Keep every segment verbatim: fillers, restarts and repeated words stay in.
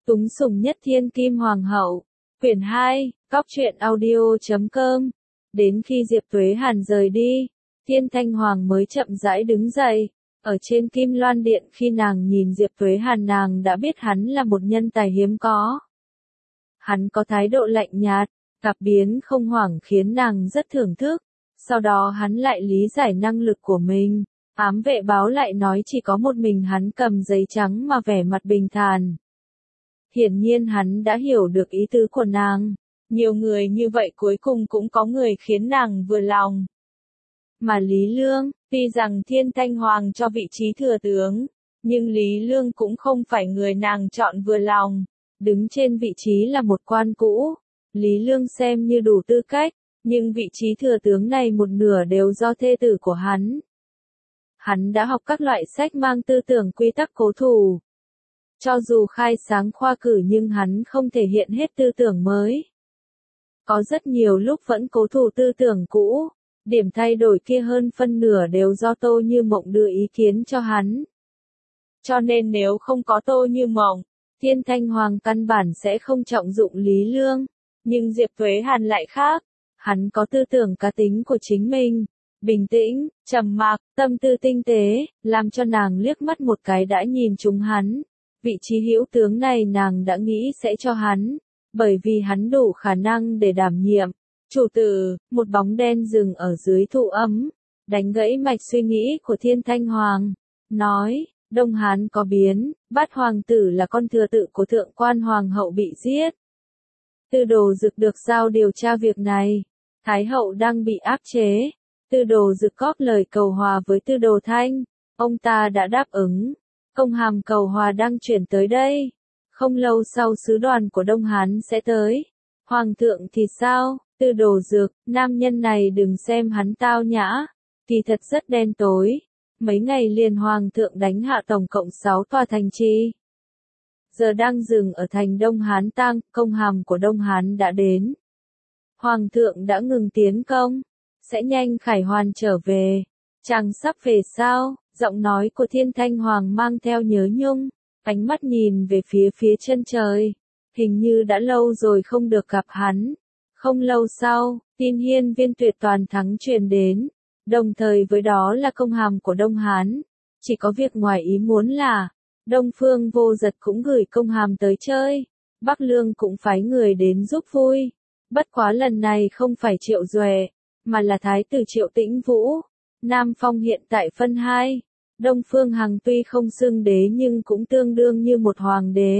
Túng sủng nhất thiên kim hoàng hậu. Quyển hai, cóc truyện audio chấm com. Đến khi Diệp Tuế Hàn rời đi, Thiên Thanh Hoàng mới chậm rãi đứng dậy. Ở trên Kim Loan Điện khi nàng nhìn Diệp Tuế Hàn nàng đã biết hắn là một nhân tài hiếm có. Hắn có thái độ lạnh nhạt, cặp biến không hoảng khiến nàng rất thưởng thức. Sau đó hắn lại lý giải năng lực của mình. Ám vệ báo lại nói chỉ có một mình hắn cầm giấy trắng mà vẻ mặt bình thản. Hiển nhiên hắn đã hiểu được ý tứ của nàng. Nhiều người như vậy cuối cùng cũng có người khiến nàng vừa lòng. Mà Lý Lương, tuy rằng Thiên Thanh Hoàng cho vị trí thừa tướng, nhưng Lý Lương cũng không phải người nàng chọn vừa lòng. Đứng trên vị trí là một quan cũ, Lý Lương xem như đủ tư cách, nhưng vị trí thừa tướng này một nửa đều do thê tử của hắn. Hắn đã học các loại sách mang tư tưởng quy tắc cố thủ. Cho dù khai sáng khoa cử nhưng hắn không thể hiện hết tư tưởng mới. Có rất nhiều lúc vẫn cố thủ tư tưởng cũ, điểm thay đổi kia hơn phân nửa đều do Tô Như Mộng đưa ý kiến cho hắn. Cho nên nếu không có Tô Như Mộng, Thiên Thanh Hoàng căn bản sẽ không trọng dụng Lý Lương. Nhưng Diệp Tuế Hàn lại khác, hắn có tư tưởng cá tính của chính mình. Bình tĩnh, trầm mặc, tâm tư tinh tế, làm cho nàng liếc mắt một cái đã nhìn trúng hắn. Vị trí hữu tướng này nàng đã nghĩ sẽ cho hắn, bởi vì hắn đủ khả năng để đảm nhiệm. Chủ tử, một bóng đen dừng ở dưới thụ ấm, đánh gãy mạch suy nghĩ của Thiên Thanh Hoàng, nói, Đông Hán có biến, Bát hoàng tử là con thừa tự của thượng quan hoàng hậu bị giết. Tư Đồ Dực được giao điều tra việc này, Thái hậu đang bị áp chế. Tư Đồ Dực góp lời cầu hòa với Tư Đồ Thanh, ông ta đã đáp ứng. Công hàm cầu hòa đang chuyển tới đây. Không lâu sau sứ đoàn của Đông Hán sẽ tới. Hoàng thượng thì sao? Tư Đồ Dực, nam nhân này đừng xem hắn tao nhã, kỳ thật rất đen tối. Mấy ngày liền hoàng thượng đánh hạ tổng cộng sáu tòa thành trì. Giờ đang dừng ở thành Đông Hán Tang, công hàm của Đông Hán đã đến. Hoàng thượng đã ngừng tiến công, sẽ nhanh khải hoàn trở về. Chàng sắp về sao? Giọng nói của Thiên Thanh Hoàng mang theo nhớ nhung, ánh mắt nhìn về phía phía chân trời. Hình như đã lâu rồi không được gặp hắn. Không lâu sau, tin hiên viên tuyệt toàn thắng truyền đến. Đồng thời với đó là công hàm của Đông Hán. Chỉ có việc ngoài ý muốn là, Đông Phương Vô Giật cũng gửi công hàm tới chơi. Bắc Lương cũng phái người đến giúp vui. Bất quá lần này không phải Triệu Duệ, mà là Thái tử Triệu Tĩnh Vũ. Nam Phong hiện tại phân hai. Đông Phương Hằng tuy không xưng đế nhưng cũng tương đương như một hoàng đế.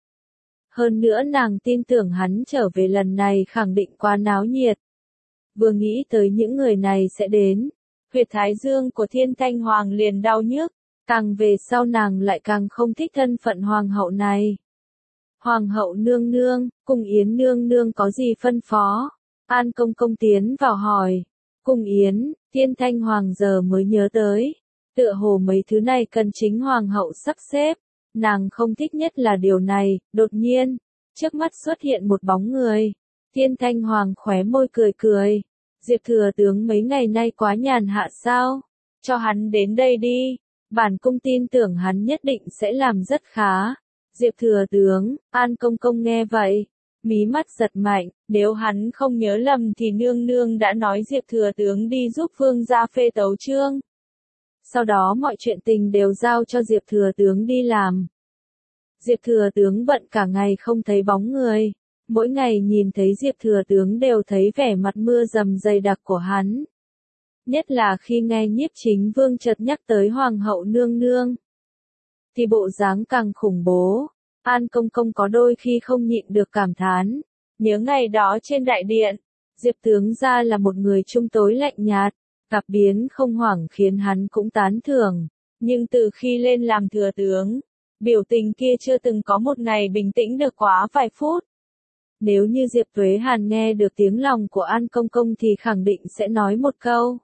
Hơn nữa nàng tin tưởng hắn trở về lần này khẳng định quá náo nhiệt. Vừa nghĩ tới những người này sẽ đến, huyệt thái dương của Thiên Thanh Hoàng liền đau nhức, càng về sau nàng lại càng không thích thân phận hoàng hậu này. Hoàng hậu nương nương, Cung Yến nương nương có gì phân phó? An công công tiến vào hỏi. Cung Yến, Thiên Thanh Hoàng giờ mới nhớ tới. Tựa hồ mấy thứ này cần chính hoàng hậu sắp xếp. Nàng không thích nhất là điều này, đột nhiên, trước mắt xuất hiện một bóng người. Thiên Thanh Hoàng khóe môi cười cười. Diệp thừa tướng mấy ngày nay quá nhàn hạ sao? Cho hắn đến đây đi. Bản cung tin tưởng hắn nhất định sẽ làm rất khá. Diệp thừa tướng, An công công nghe vậy, mí mắt giật mạnh, nếu hắn không nhớ lầm thì nương nương đã nói Diệp thừa tướng đi giúp vương gia phê tấu chương. Sau đó mọi chuyện tình đều giao cho Diệp thừa tướng đi làm. Diệp thừa tướng bận cả ngày không thấy bóng người. Mỗi ngày nhìn thấy Diệp thừa tướng đều thấy vẻ mặt mưa dầm dày đặc của hắn. Nhất là khi nghe Nhiếp Chính Vương chợt nhắc tới Hoàng hậu nương nương, thì bộ dáng càng khủng bố. An công công có đôi khi không nhịn được cảm thán. Nhớ ngày đó trên đại điện, Diệp tướng gia là một người trung tối lạnh nhạt. Cặp biến không hoảng khiến hắn cũng tán thưởng. Nhưng từ khi lên làm thừa tướng, biểu tình kia chưa từng có một ngày bình tĩnh được quá vài phút. Nếu như Diệp Tuế Hàn nghe được tiếng lòng của An công công thì khẳng định sẽ nói một câu.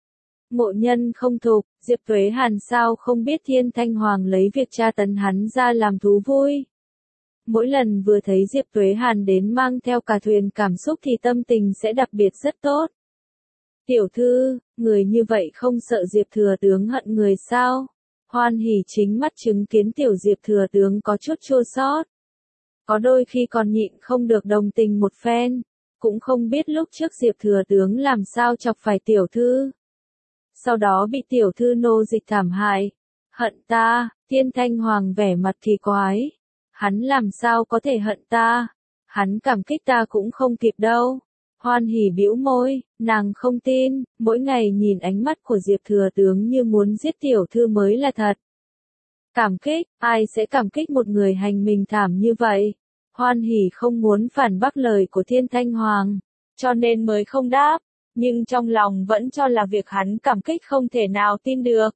Mộ nhân không thục, Diệp Tuế Hàn sao không biết Thiên Thanh Hoàng lấy việc tra tấn hắn ra làm thú vui. Mỗi lần vừa thấy Diệp Tuế Hàn đến mang theo cả thuyền cảm xúc thì tâm tình sẽ đặc biệt rất tốt. Tiểu thư, người như vậy không sợ Diệp thừa tướng hận người sao? Hoan hỉ chính mắt chứng kiến tiểu Diệp thừa tướng có chút chua xót. có đôi khi còn nhịn không được đồng tình một phen, cũng không biết lúc trước Diệp thừa tướng làm sao chọc phải tiểu thư. Sau đó bị tiểu thư nô dịch thảm hại. Hận ta, Thiên Thanh Hoàng vẻ mặt kỳ quái. Hắn làm sao có thể hận ta? Hắn cảm kích ta cũng không kịp đâu. Hoan hỉ bĩu môi, nàng không tin, mỗi ngày nhìn ánh mắt của Diệp thừa tướng như muốn giết tiểu thư mới là thật. Cảm kích, ai sẽ cảm kích một người hành mình thảm như vậy? Hoan hỉ không muốn phản bác lời của Thiên Thanh Hoàng, cho nên mới không đáp, nhưng trong lòng vẫn cho là việc hắn cảm kích không thể nào tin được.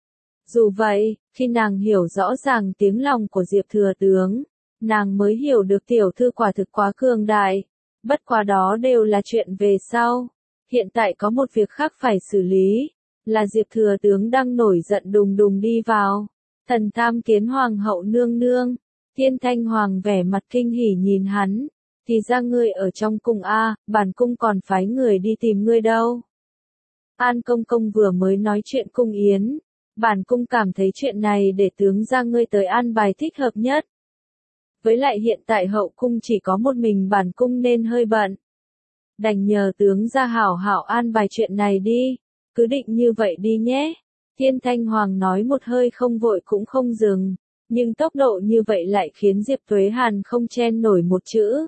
Dù vậy, khi nàng hiểu rõ ràng tiếng lòng của Diệp thừa tướng, nàng mới hiểu được tiểu thư quả thực quá cường đại. Bất quá đó đều là chuyện về sau. Hiện tại có một việc khác phải xử lý, là Diệp thừa tướng đang nổi giận đùng đùng đi vào. Thần tham kiến hoàng hậu nương nương. Thiên Thanh Hoàng vẻ mặt kinh hỉ nhìn hắn. Thì ra ngươi ở trong cung a, bản cung còn phái người đi tìm ngươi đâu. An công công vừa mới nói chuyện cung yến. Bản cung cảm thấy chuyện này để tướng ra ngươi tới an bài thích hợp nhất. Với lại hiện tại hậu cung chỉ có một mình bản cung nên hơi bận. Đành nhờ tướng ra hảo hảo an bài chuyện này đi. Cứ định như vậy đi nhé. Thiên Thanh Hoàng nói một hơi không vội cũng không dừng. Nhưng tốc độ như vậy lại khiến Diệp Tuế Hàn không chen nổi một chữ.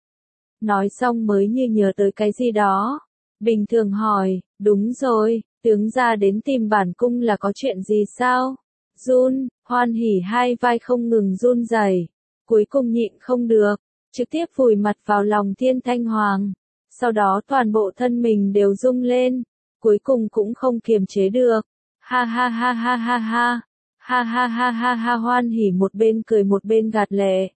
Nói xong mới như nhớ tới cái gì đó. Bình thường hỏi, đúng rồi, tướng ra đến tìm bản cung là có chuyện gì sao? Run, hoan hỉ hai vai không ngừng run rẩy, cuối cùng nhịn không được, trực tiếp vùi mặt vào lòng Thiên Thanh Hoàng. Sau đó toàn bộ thân mình đều rung lên, cuối cùng cũng không kiềm chế được. Ha ha ha ha ha ha. Ha ha ha ha ha hoan hỉ một bên cười một bên gạt lệ.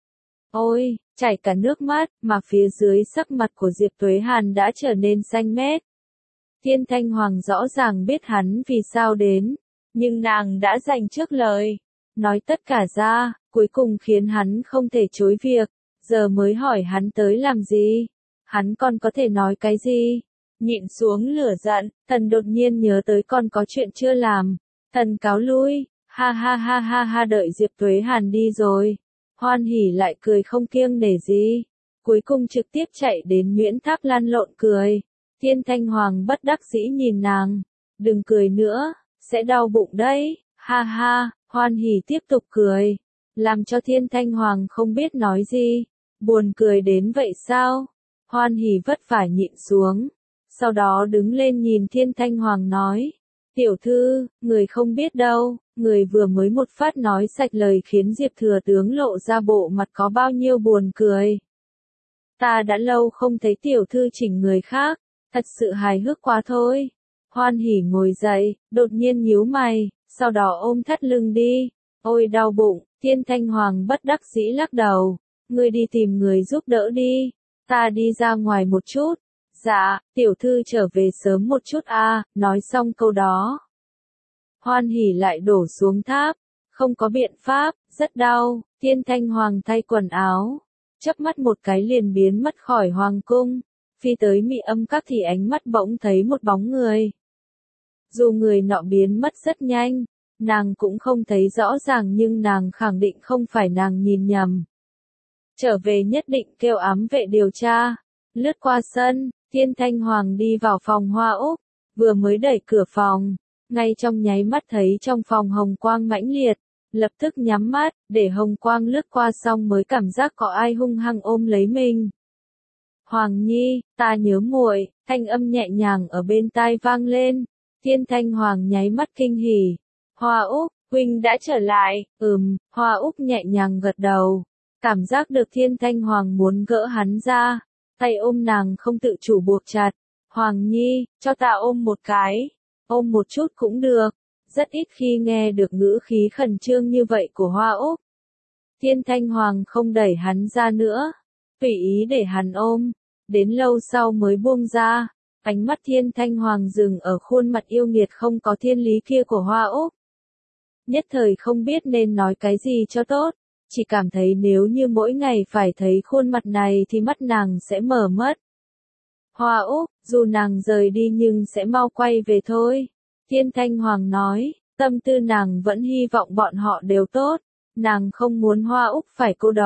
Ôi, chảy cả nước mắt, mà phía dưới sắc mặt của Diệp Tuế Hàn đã trở nên xanh mét. Thiên Thanh Hoàng rõ ràng biết hắn vì sao đến, nhưng nàng đã dành trước lời. Nói tất cả ra, cuối cùng khiến hắn không thể chối việc, giờ mới hỏi hắn tới làm gì. Hắn còn có thể nói cái gì? Nhịn xuống lửa giận, thần đột nhiên nhớ tới con có chuyện chưa làm. Thần cáo lui. Ha ha ha ha ha đợi Diệp Tuế Hàn đi rồi. Hoan hỉ lại cười không kiêng nể gì. Cuối cùng trực tiếp chạy đến Nguyễn Tháp lăn lộn cười. Thiên Thanh Hoàng bất đắc dĩ nhìn nàng. Đừng cười nữa, sẽ đau bụng đấy. Ha ha, hoan hỉ tiếp tục cười. Làm cho Thiên Thanh Hoàng không biết nói gì. Buồn cười đến vậy sao? Hoan hỉ vất vả nhịn xuống. Sau đó đứng lên nhìn Thiên Thanh Hoàng nói. Tiểu thư, người không biết đâu, người vừa mới một phát nói sạch lời khiến Diệp thừa tướng lộ ra bộ mặt có bao nhiêu buồn cười. Ta đã lâu không thấy tiểu thư chỉnh người khác, thật sự hài hước quá thôi. Hoan hỉ ngồi dậy, đột nhiên nhíu mày, sau đó ôm thắt lưng đi. Ôi đau bụng, Thiên Thanh Hoàng bất đắc dĩ lắc đầu. Ngươi đi tìm người giúp đỡ đi, ta đi ra ngoài một chút. Dạ, tiểu thư trở về sớm một chút a. À, nói xong câu đó. Hoan hỉ lại đổ xuống tháp, không có biện pháp, rất đau. Thiên Thanh Hoàng thay quần áo, chớp mắt một cái liền biến mất khỏi hoàng cung, phi tới Mị Âm Các thì ánh mắt bỗng thấy một bóng người. Dù người nọ biến mất rất nhanh, nàng cũng không thấy rõ ràng nhưng nàng khẳng định không phải nàng nhìn nhầm. Trở về nhất định kêu ám vệ điều tra. Lướt qua sân, Thiên Thanh Hoàng đi vào phòng Hoa Úc, vừa mới đẩy cửa phòng, ngay trong nháy mắt thấy trong phòng hồng quang mãnh liệt, lập tức nhắm mắt, để hồng quang lướt qua xong mới cảm giác có ai hung hăng ôm lấy mình. Hoàng Nhi, ta nhớ muội, thanh âm nhẹ nhàng ở bên tai vang lên. Thiên Thanh Hoàng nháy mắt kinh hỉ. Hoa Úc, huynh đã trở lại. Ừm, Hoa Úc nhẹ nhàng gật đầu, cảm giác được Thiên Thanh Hoàng muốn gỡ hắn ra. Tay ôm nàng không tự chủ buộc chặt. Hoàng Nhi, cho ta ôm một cái. Ôm một chút cũng được. Rất ít khi nghe được ngữ khí khẩn trương như vậy của Hoa Úc. Thiên Thanh Hoàng không đẩy hắn ra nữa, tùy ý để hắn ôm. Đến lâu sau mới buông ra. Ánh mắt Thiên Thanh Hoàng dừng ở khuôn mặt yêu nghiệt không có thiên lý kia của Hoa Úc. Nhất thời không biết nên nói cái gì cho tốt. Chỉ cảm thấy nếu như mỗi ngày phải thấy khuôn mặt này thì mắt nàng sẽ mở mất. Hoa Úc, dù nàng rời đi nhưng sẽ mau quay về thôi. Thiên Thanh Hoàng nói, tâm tư nàng vẫn hy vọng bọn họ đều tốt. Nàng không muốn Hoa Úc phải cô độc.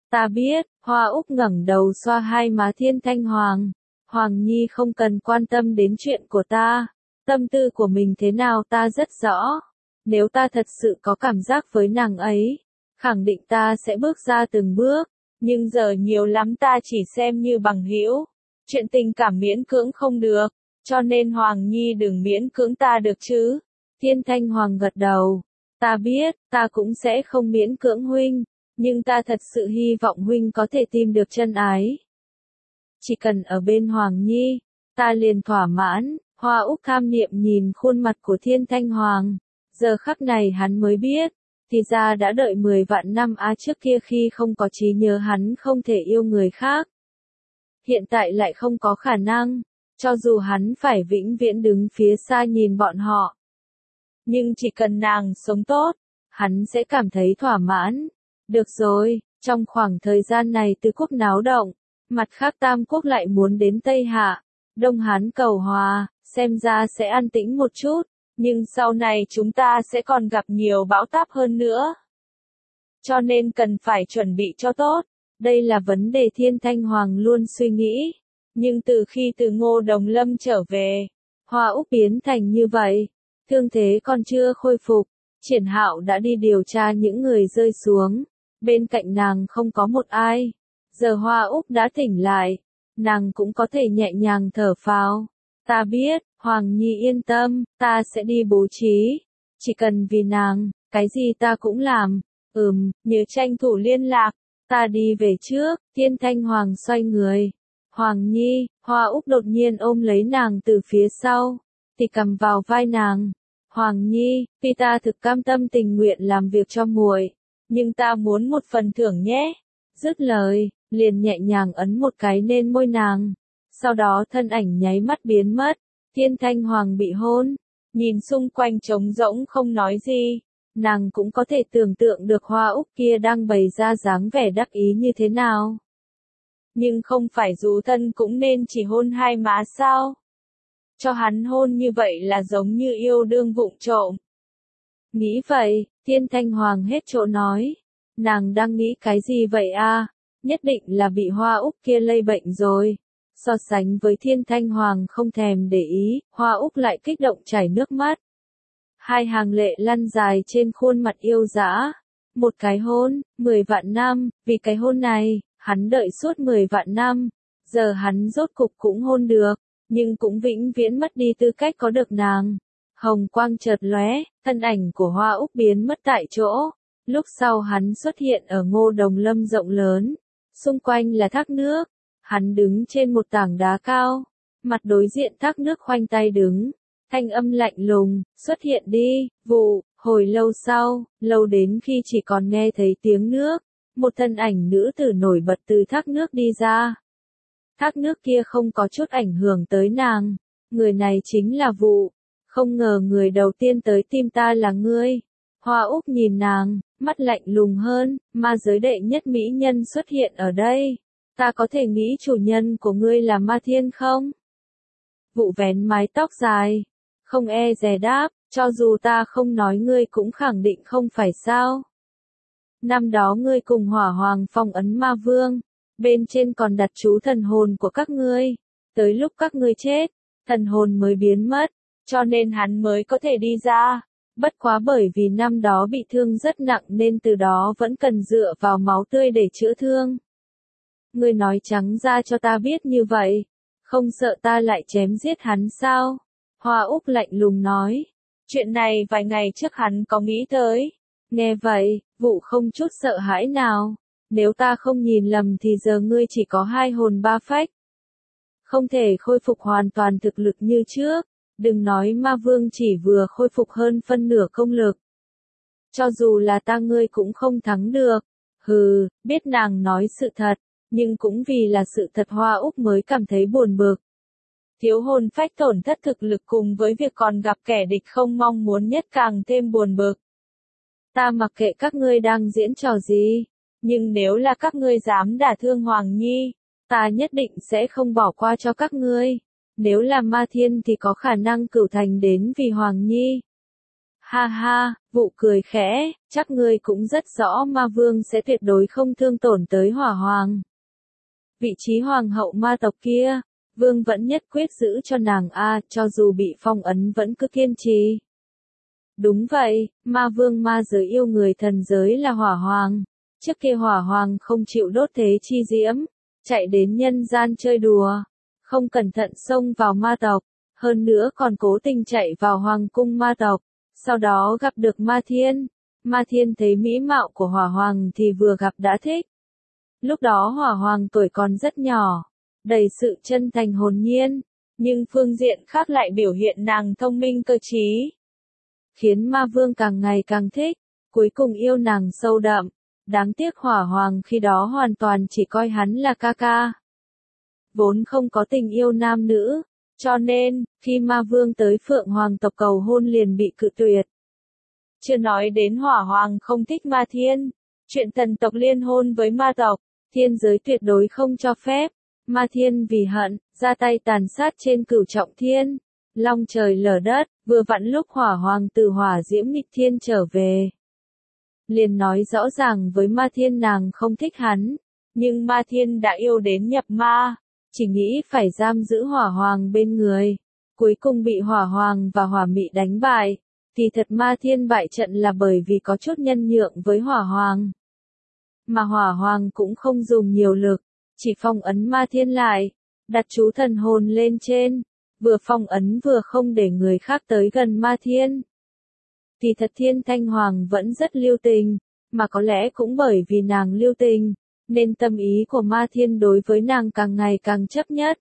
Ta biết, Hoa Úc ngẩng đầu xoa hai má Thiên Thanh Hoàng. Hoàng Nhi không cần quan tâm đến chuyện của ta. Tâm tư của mình thế nào ta rất rõ. Nếu ta thật sự có cảm giác với nàng ấy, khẳng định ta sẽ bước ra từng bước. Nhưng giờ nhiều lắm ta chỉ xem như bằng hữu. Chuyện tình cảm miễn cưỡng không được. Cho nên Hoàng Nhi đừng miễn cưỡng ta được chứ. Thiên Thanh Hoàng gật đầu. Ta biết, ta cũng sẽ không miễn cưỡng huynh. Nhưng ta thật sự hy vọng huynh có thể tìm được chân ái. Chỉ cần ở bên Hoàng Nhi, ta liền thỏa mãn. Hoa Úc tham niệm nhìn khuôn mặt của Thiên Thanh Hoàng. Giờ khắc này hắn mới biết. Thì ra đã đợi mười vạn năm á trước kia khi không có trí nhớ hắn không thể yêu người khác. Hiện tại lại không có khả năng. Cho dù hắn phải vĩnh viễn đứng phía xa nhìn bọn họ. Nhưng chỉ cần nàng sống tốt, hắn sẽ cảm thấy thỏa mãn. Được rồi, trong khoảng thời gian này Tứ Quốc náo động, mặt khác Tam Quốc lại muốn đến Tây Hạ, Đông Hán cầu hòa, xem ra sẽ an tĩnh một chút, nhưng sau này chúng ta sẽ còn gặp nhiều bão táp hơn nữa. Cho nên cần phải chuẩn bị cho tốt, đây là vấn đề Thiên Thanh Hoàng luôn suy nghĩ. Nhưng từ khi từ Ngô Đồng Lâm trở về, Hoa Úc biến thành như vậy, thương thế còn chưa khôi phục, Triển Hạo đã đi điều tra những người rơi xuống. Bên cạnh nàng không có một ai. Giờ Hoa Úc đã tỉnh lại. Nàng cũng có thể nhẹ nhàng thở phào. Ta biết, Hoàng Nhi yên tâm, ta sẽ đi bố trí. Chỉ cần vì nàng, cái gì ta cũng làm. Ừm, nhớ tranh thủ liên lạc. Ta đi về trước. Thiên Thanh Hoàng xoay người. Hoàng Nhi, Hoa Úc đột nhiên ôm lấy nàng từ phía sau. Thì cầm vào vai nàng. Hoàng Nhi, vì ta thực cam tâm tình nguyện làm việc cho muội. Nhưng ta muốn một phần thưởng nhé. Dứt lời, liền nhẹ nhàng ấn một cái lên môi nàng. Sau đó thân ảnh nháy mắt biến mất. Thiên Thanh Hoàng bị hôn. Nhìn xung quanh trống rỗng không nói gì. Nàng cũng có thể tưởng tượng được Hoa Úc kia đang bày ra dáng vẻ đắc ý như thế nào. Nhưng không phải dù thân cũng nên chỉ hôn hai má sao? Cho hắn hôn như vậy là giống như yêu đương vụng trộm. Nghĩ vậy, Thiên Thanh Hoàng hết chỗ nói. Nàng đang nghĩ cái gì vậy a? Nhất định là bị Hoa Úc kia lây bệnh rồi. So sánh với Thiên Thanh Hoàng không thèm để ý, Hoa Úc lại kích động chảy nước mắt. Hai hàng lệ lăn dài trên khuôn mặt yêu dã. Một cái hôn, mười vạn năm, vì cái hôn này, hắn đợi suốt mười vạn năm. Giờ hắn rốt cục cũng hôn được, nhưng cũng vĩnh viễn mất đi tư cách có được nàng. Hồng quang chợt lóe, thân ảnh của Hoa Úc biến mất tại chỗ. Lúc sau hắn xuất hiện ở Ngô Đồng Lâm rộng lớn. Xung quanh là thác nước. Hắn đứng trên một tảng đá cao. Mặt đối diện thác nước khoanh tay đứng. Thanh âm lạnh lùng, xuất hiện đi, vụ, hồi lâu sau, lâu đến khi chỉ còn nghe thấy tiếng nước. Một thân ảnh nữ tử nổi bật từ thác nước đi ra. Thác nước kia không có chút ảnh hưởng tới nàng. Người này chính là vụ. Không ngờ người đầu tiên tới tim ta là ngươi. Hoa Úc nhìn nàng, mắt lạnh lùng hơn, ma giới đệ nhất mỹ nhân xuất hiện ở đây. Ta có thể nghĩ chủ nhân của ngươi là Ma Thiên không? Vụ vén mái tóc dài, không e dè đáp, cho dù ta không nói ngươi cũng khẳng định không phải sao. Năm đó ngươi cùng Hỏa Hoàng phong ấn Ma Vương, bên trên còn đặt chú thần hồn của các ngươi. Tới lúc các ngươi chết, thần hồn mới biến mất, cho nên hắn mới có thể đi ra. Bất quá bởi vì năm đó bị thương rất nặng nên từ đó vẫn cần dựa vào máu tươi để chữa thương. Ngươi nói trắng ra cho ta biết như vậy, không sợ ta lại chém giết hắn sao? Hoa Úc lạnh lùng nói. Chuyện này vài ngày trước hắn có nghĩ tới. Nghe vậy, vụ không chút sợ hãi nào. Nếu ta không nhìn lầm thì giờ ngươi chỉ có hai hồn ba phách. Không thể khôi phục hoàn toàn thực lực như trước. Đừng nói Ma Vương chỉ vừa khôi phục hơn phân nửa công lực. Cho dù là ta ngươi cũng không thắng được. Hừ, biết nàng nói sự thật, nhưng cũng vì là sự thật Hoa Úc mới cảm thấy buồn bực. Thiếu hồn phách tổn thất thực lực cùng với việc còn gặp kẻ địch không mong muốn nhất càng thêm buồn bực. Ta mặc kệ các ngươi đang diễn trò gì, nhưng nếu là các ngươi dám đả thương Hoàng Nhi, ta nhất định sẽ không bỏ qua cho các ngươi. Nếu là Ma Thiên thì có khả năng cửu thành đến vì Hoàng Nhi. Ha ha, Vụ cười khẽ, chắc ngươi cũng rất rõ ma vương sẽ tuyệt đối không thương tổn tới hỏa hoàng. Vị trí hoàng hậu ma tộc kia, vương vẫn nhất quyết giữ cho nàng a, cho dù bị phong ấn vẫn cứ kiên trì. Đúng vậy, ma vương ma giới yêu người thần giới là hỏa hoàng. Trước kia hỏa hoàng không chịu đốt thế chi diễm, chạy đến nhân gian chơi đùa, không cẩn thận xông vào ma tộc, hơn nữa còn cố tình chạy vào hoàng cung ma tộc, sau đó gặp được ma thiên. Ma thiên thấy mỹ mạo của hỏa hoàng thì vừa gặp đã thích. Lúc đó hỏa hoàng tuổi còn rất nhỏ, đầy sự chân thành hồn nhiên, nhưng phương diện khác lại biểu hiện nàng thông minh cơ trí, khiến ma vương càng ngày càng thích, cuối cùng yêu nàng sâu đậm. Đáng tiếc hỏa hoàng khi đó hoàn toàn chỉ coi hắn là ca ca. Vốn không có tình yêu nam nữ, cho nên, khi ma vương tới Phượng Hoàng tộc cầu hôn liền bị cự tuyệt. Chưa nói đến hỏa hoàng không thích ma thiên, chuyện thần tộc liên hôn với ma tộc, thiên giới tuyệt đối không cho phép. Ma thiên vì hận, ra tay tàn sát trên cửu trọng thiên, long trời lở đất, vừa vặn lúc hỏa hoàng từ hỏa diễm nghịch thiên trở về. Liền nói rõ ràng với ma thiên nàng không thích hắn, nhưng ma thiên đã yêu đến nhập ma, chỉ nghĩ phải giam giữ hỏa hoàng bên người, cuối cùng bị hỏa hoàng và hỏa mị đánh bại. Thì thật ma thiên bại trận là bởi vì có chút nhân nhượng với hỏa hoàng. Mà hỏa hoàng cũng không dùng nhiều lực, chỉ phong ấn ma thiên lại, đặt chú thần hồn lên trên, vừa phong ấn vừa không để người khác tới gần ma thiên. Thì thật Thiên Thanh Hoàng vẫn rất lưu tình, mà có lẽ cũng bởi vì nàng lưu tình, nên tâm ý của ma thiên đối với nàng càng ngày càng chấp nhất.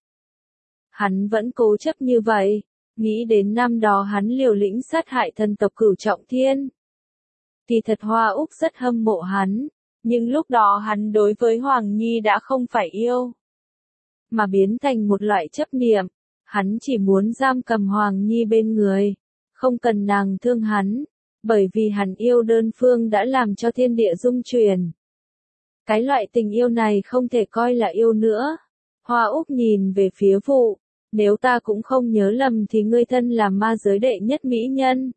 Hắn vẫn cố chấp như vậy, nghĩ đến năm đó hắn liều lĩnh sát hại thần tộc cửu trọng thiên. Thì thật Hoa Úc rất hâm mộ hắn, nhưng lúc đó hắn đối với Hoàng Nhi đã không phải yêu, mà biến thành một loại chấp niệm, hắn chỉ muốn giam cầm Hoàng Nhi bên người. Không cần nàng thương hắn, bởi vì hắn yêu đơn phương đã làm cho thiên địa rung chuyển. Cái loại tình yêu này không thể coi là yêu nữa. Hoa Úc nhìn về phía Vụ, nếu ta cũng không nhớ lầm thì ngươi thân là ma giới đệ nhất mỹ nhân.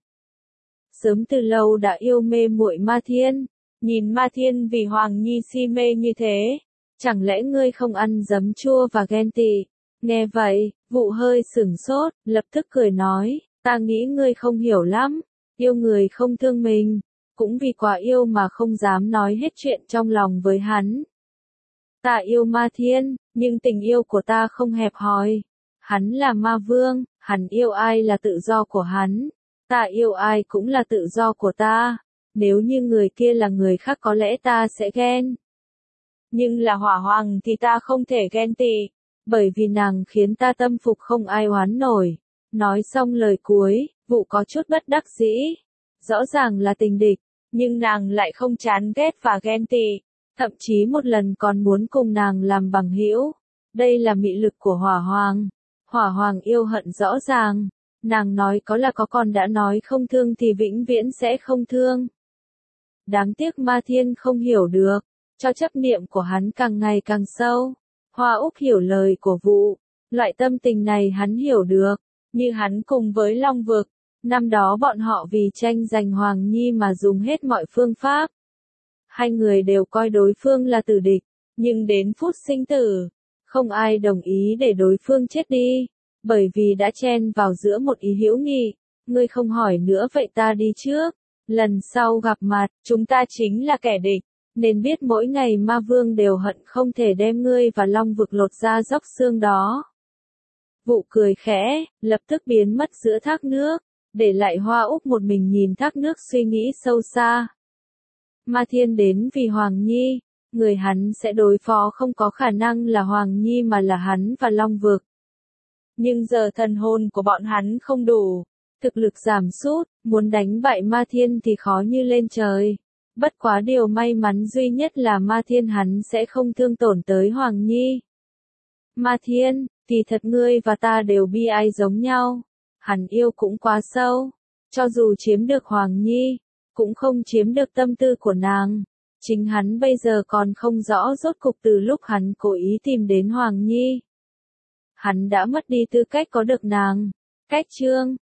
Sớm từ lâu đã yêu mê muội ma thiên, nhìn ma thiên vì Hoàng Nhi si mê như thế, chẳng lẽ ngươi không ăn giấm chua và ghen tị? Nghe vậy, Vụ hơi sửng sốt, lập tức cười nói. Ta nghĩ ngươi không hiểu lắm, yêu người không thương mình, cũng vì quá yêu mà không dám nói hết chuyện trong lòng với hắn. Ta yêu ma thiên, nhưng tình yêu của ta không hẹp hòi. Hắn là ma vương, hắn yêu ai là tự do của hắn, ta yêu ai cũng là tự do của ta. Nếu như người kia là người khác có lẽ ta sẽ ghen. Nhưng là hỏa hoàng thì ta không thể ghen tị, bởi vì nàng khiến ta tâm phục không ai oán nổi. Nói xong lời cuối, Vụ có chút bất đắc dĩ. Rõ ràng là tình địch, nhưng nàng lại không chán ghét và ghen tị, thậm chí một lần còn muốn cùng nàng làm bằng hữu. Đây là mị lực của hỏa hoàng. Hỏa hoàng yêu hận rõ ràng, nàng nói có là có, còn đã nói không thương thì vĩnh viễn sẽ không thương. Đáng tiếc ma thiên không hiểu được, cho chấp niệm của hắn càng ngày càng sâu. Hoa Úc hiểu lời của Vụ, loại tâm tình này hắn hiểu được. Như hắn cùng với Long Vực, năm đó bọn họ vì tranh giành Hoàng Nhi mà dùng hết mọi phương pháp. Hai người đều coi đối phương là tử địch, nhưng đến phút sinh tử, không ai đồng ý để đối phương chết đi, bởi vì đã chen vào giữa một ý hữu nghị. Ngươi không hỏi nữa vậy ta đi trước, lần sau gặp mặt, chúng ta chính là kẻ địch, nên biết mỗi ngày ma vương đều hận không thể đem ngươi và Long Vực lột ra dốc xương đó. Vụ cười khẽ, lập tức biến mất giữa thác nước, để lại Hoa Úc một mình nhìn thác nước suy nghĩ sâu xa. Ma thiên đến vì Hoàng Nhi, người hắn sẽ đối phó không có khả năng là Hoàng Nhi mà là hắn và Long Vực. Nhưng giờ thần hồn của bọn hắn không đủ, thực lực giảm sút, muốn đánh bại ma thiên thì khó như lên trời. Bất quá điều may mắn duy nhất là ma thiên hắn sẽ không thương tổn tới Hoàng Nhi. Ma thiên, thì thật ngươi và ta đều bi ai giống nhau. Hắn yêu cũng quá sâu. Cho dù chiếm được Hoàng Nhi, cũng không chiếm được tâm tư của nàng. Chính hắn bây giờ còn không rõ rốt cục từ lúc hắn cố ý tìm đến Hoàng Nhi. Hắn đã mất đi tư cách có được nàng. Cách chương